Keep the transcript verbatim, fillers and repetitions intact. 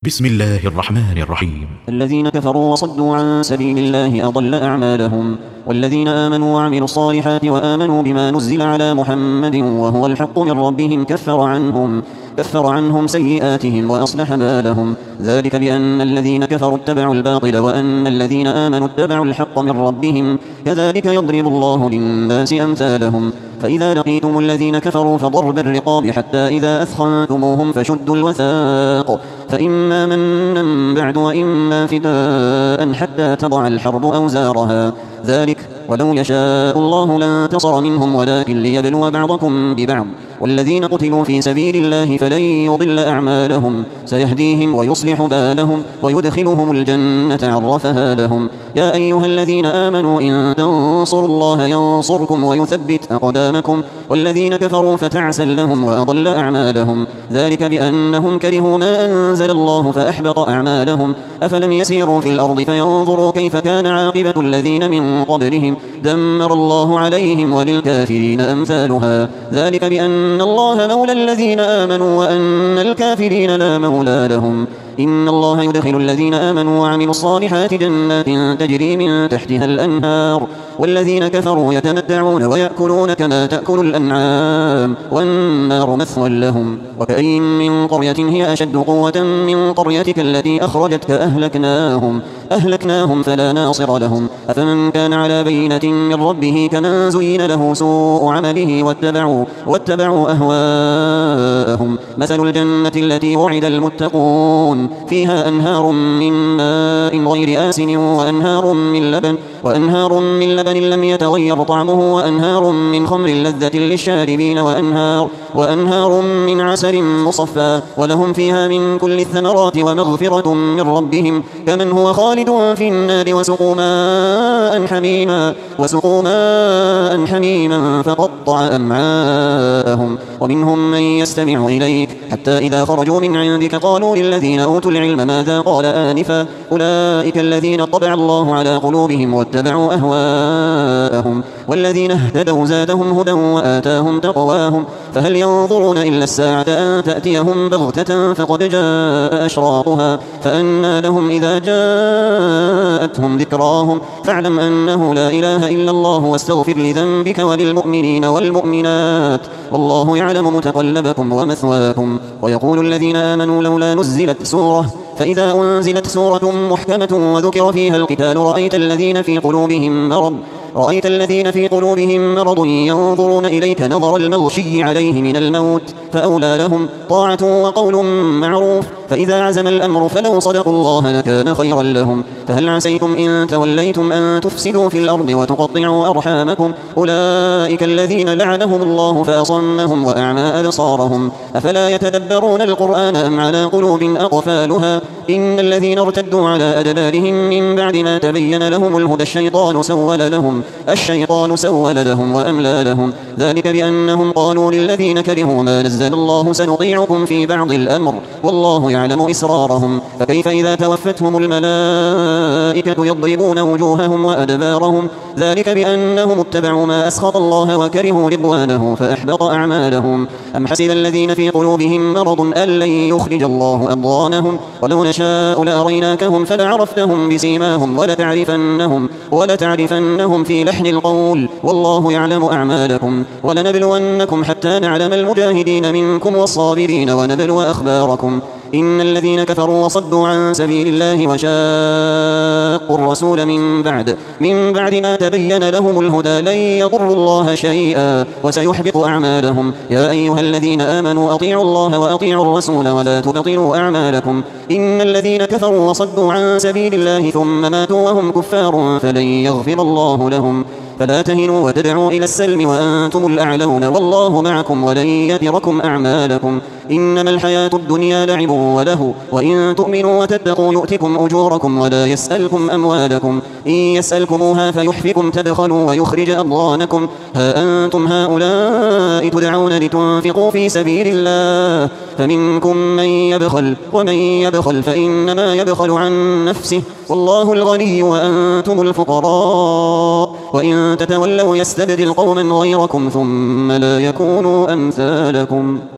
بسم الله الرحمن الرحيم. الذين كفروا وصدوا عن سبيل الله أضل أعمالهم. والذين آمنوا وعملوا الصالحات وآمنوا بما نزل على محمد وهو الحق من ربهم كفر عنهم كفر عنهم سيئاتهم وأصلح بالهم. ذلك بأن الذين كفروا اتبعوا الباطل وأن الذين آمنوا اتبعوا الحق من ربهم. كذلك يضرب الله للناس أمثالهم. فإذا لقيتم الذين كفروا فضرب الرقاب حتى إذا أثخنتموهم فشدوا الوثاق فإما منا بعد وإما فداء حتى تضع الحرب أوزارها. ذلك ولو يشاء الله لانتصر منهم ولكن ليبلو بعضكم ببعض. والذين قتلوا في سبيل الله فلن يضل أعمالهم سيهديهم ويصلح بالهم ويدخلهم الجنة عرفها لهم. يا أيها الذين آمنوا إن تنصروا الله ينصركم ويثبت أقدامكم. والذين كفروا فتعسا لهم وأضل أعمالهم. ذلك بأنهم كرهوا ما أنزل الله فأحبط أعمالهم. أفلم يسيروا في الأرض فينظروا كيف كان عاقبة الذين من قبلهم دمر الله عليهم وللكافرين أمثالها. ذلك بأن الله مولى الذين آمنوا وأن الكافرين لا مولى لهم. إن الله يدخل الذين آمنوا وعملوا الصالحات جنات تجري من تحتها الأنهار. والذين كفروا يتمتعون ويأكلون كما تأكل الأنعام والنار مثوى لهم. وكأين من قرية هي أشد قوة من قريتك التي أخرجتك أهلكناهم أهلكناهم فلا ناصر لهم. أفمن كان على بينة من ربه كمن زين له سوء عمله واتبعوا, واتبعوا أهواءهم. مثل الجنة التي وعد المتقون فيها أنهار من ماء غير آسن وأنهار من لبن وأنهار من لبن لم يتغير طعمه وأنهار من خمر لذة للشاربين وأنهار, وأنهار من عسل مصفى ولهم فيها من كل الثمرات ومغفرة من ربهم كمن هو خالد في النار وسقوا ماء حميما, وسقوا ماء حميما فقطع أمعاءهم. ومنهم من يستمع إليك حتى إذا خرجوا من عندك قالوا للذين أوتوا العلم ماذا قال آنفا أولئك الذين طبع الله على قلوبهم واتبعوا أهواءهم. والذين اهتدوا زادهم هدى وآتاهم تقواهم. فهل ينظرون إلا الساعة أن تأتيهم بغتة فقد جاء أشراطها فأنى لهم إذا جاءتهم ذكراهم. فاعلم أنه لا إله إلا الله واستغفر لذنبك وللمؤمنين والمؤمنات والله يعلم متقلبكم ومثواكم. ويقول الذين آمنوا لولا نزلت سورة فإذا أنزلت سورة محكمة وذكر فيها القتال رأيت الذين في قلوبهم مرض رأيت الذين في قلوبهم مرض ينظرون إليك نظر المغشي عليه من الموت فأولى لهم طاعة وقول معروف. فإذا عزم الأمر فلو صدقوا الله لكان خيرا لهم. فهل عسيتم إن توليتم أن تفسدوا في الأرض وتقطعوا أرحامكم أولئك الذين لعنهم الله فأصمهم وأعمى أبصارهم. أفلا يتدبرون القرآن أم على قلوب أقفالها. إن الذين ارتدوا على أدبارهم من بعد ما تبين لهم الهدى الشيطان سول لهم الشيطان سول لهم وأملى لهم. ذلك بأنهم قالوا للذين كرهوا ما نزل الله سنطيعكم في بعض الأمر والله يعلم إسرارهم. فكيف إذا توفتهم الملائكة يضربون وجوههم وأدبارهم. ذلك بأنهم اتبعوا ما أسخط الله وكرهوا رضوانه فأحبط أعمالهم. أم حسب الذين في قلوبهم مرض أن لن يخرج الله أضغانهم. ولو نشاء لأريناكهم فلعرفتهم بسيماهم ولتعرفنهم, ولتعرفنهم في لحن القول والله يعلم أعمالكم. ولنبلونكم حتى نعلم المجاهدين منكم والصابرين ونبلو أخباركم. إن الذين كفروا وصدوا عن سبيل الله وشاقوا الرسول من بعد من بعد ما تبين لهم الهدى لن يضروا الله شيئا وسيحبط أعمالهم. يا أيها الذين آمنوا أطيعوا الله وأطيعوا الرسول ولا تبطلوا أعمالكم. إن الذين كفروا وصدوا عن سبيل الله ثم ماتوا وهم كفار فلن يغفر الله لهم. فلا تهنوا وتدعوا إلى السلم وأنتم الأعلون والله معكم ولن يتركم أعمالكم. إنما الحياة الدنيا لعب وله وإن تؤمنوا وتتقوا يؤتكم أجوركم ولا يسألكم أموالكم. إن يسألكموها فيحفكم تبخلوا ويخرج أضغانكم. ها أنتم هؤلاء تدعون لتنفقوا في سبيل الله فمنكم من يبخل ومن يبخل فإنما يبخل عن نفسه والله الغني وأنتم الفقراء. وإن تتولوا يستبدل قوما غيركم ثم لا يكونوا أمثالكم.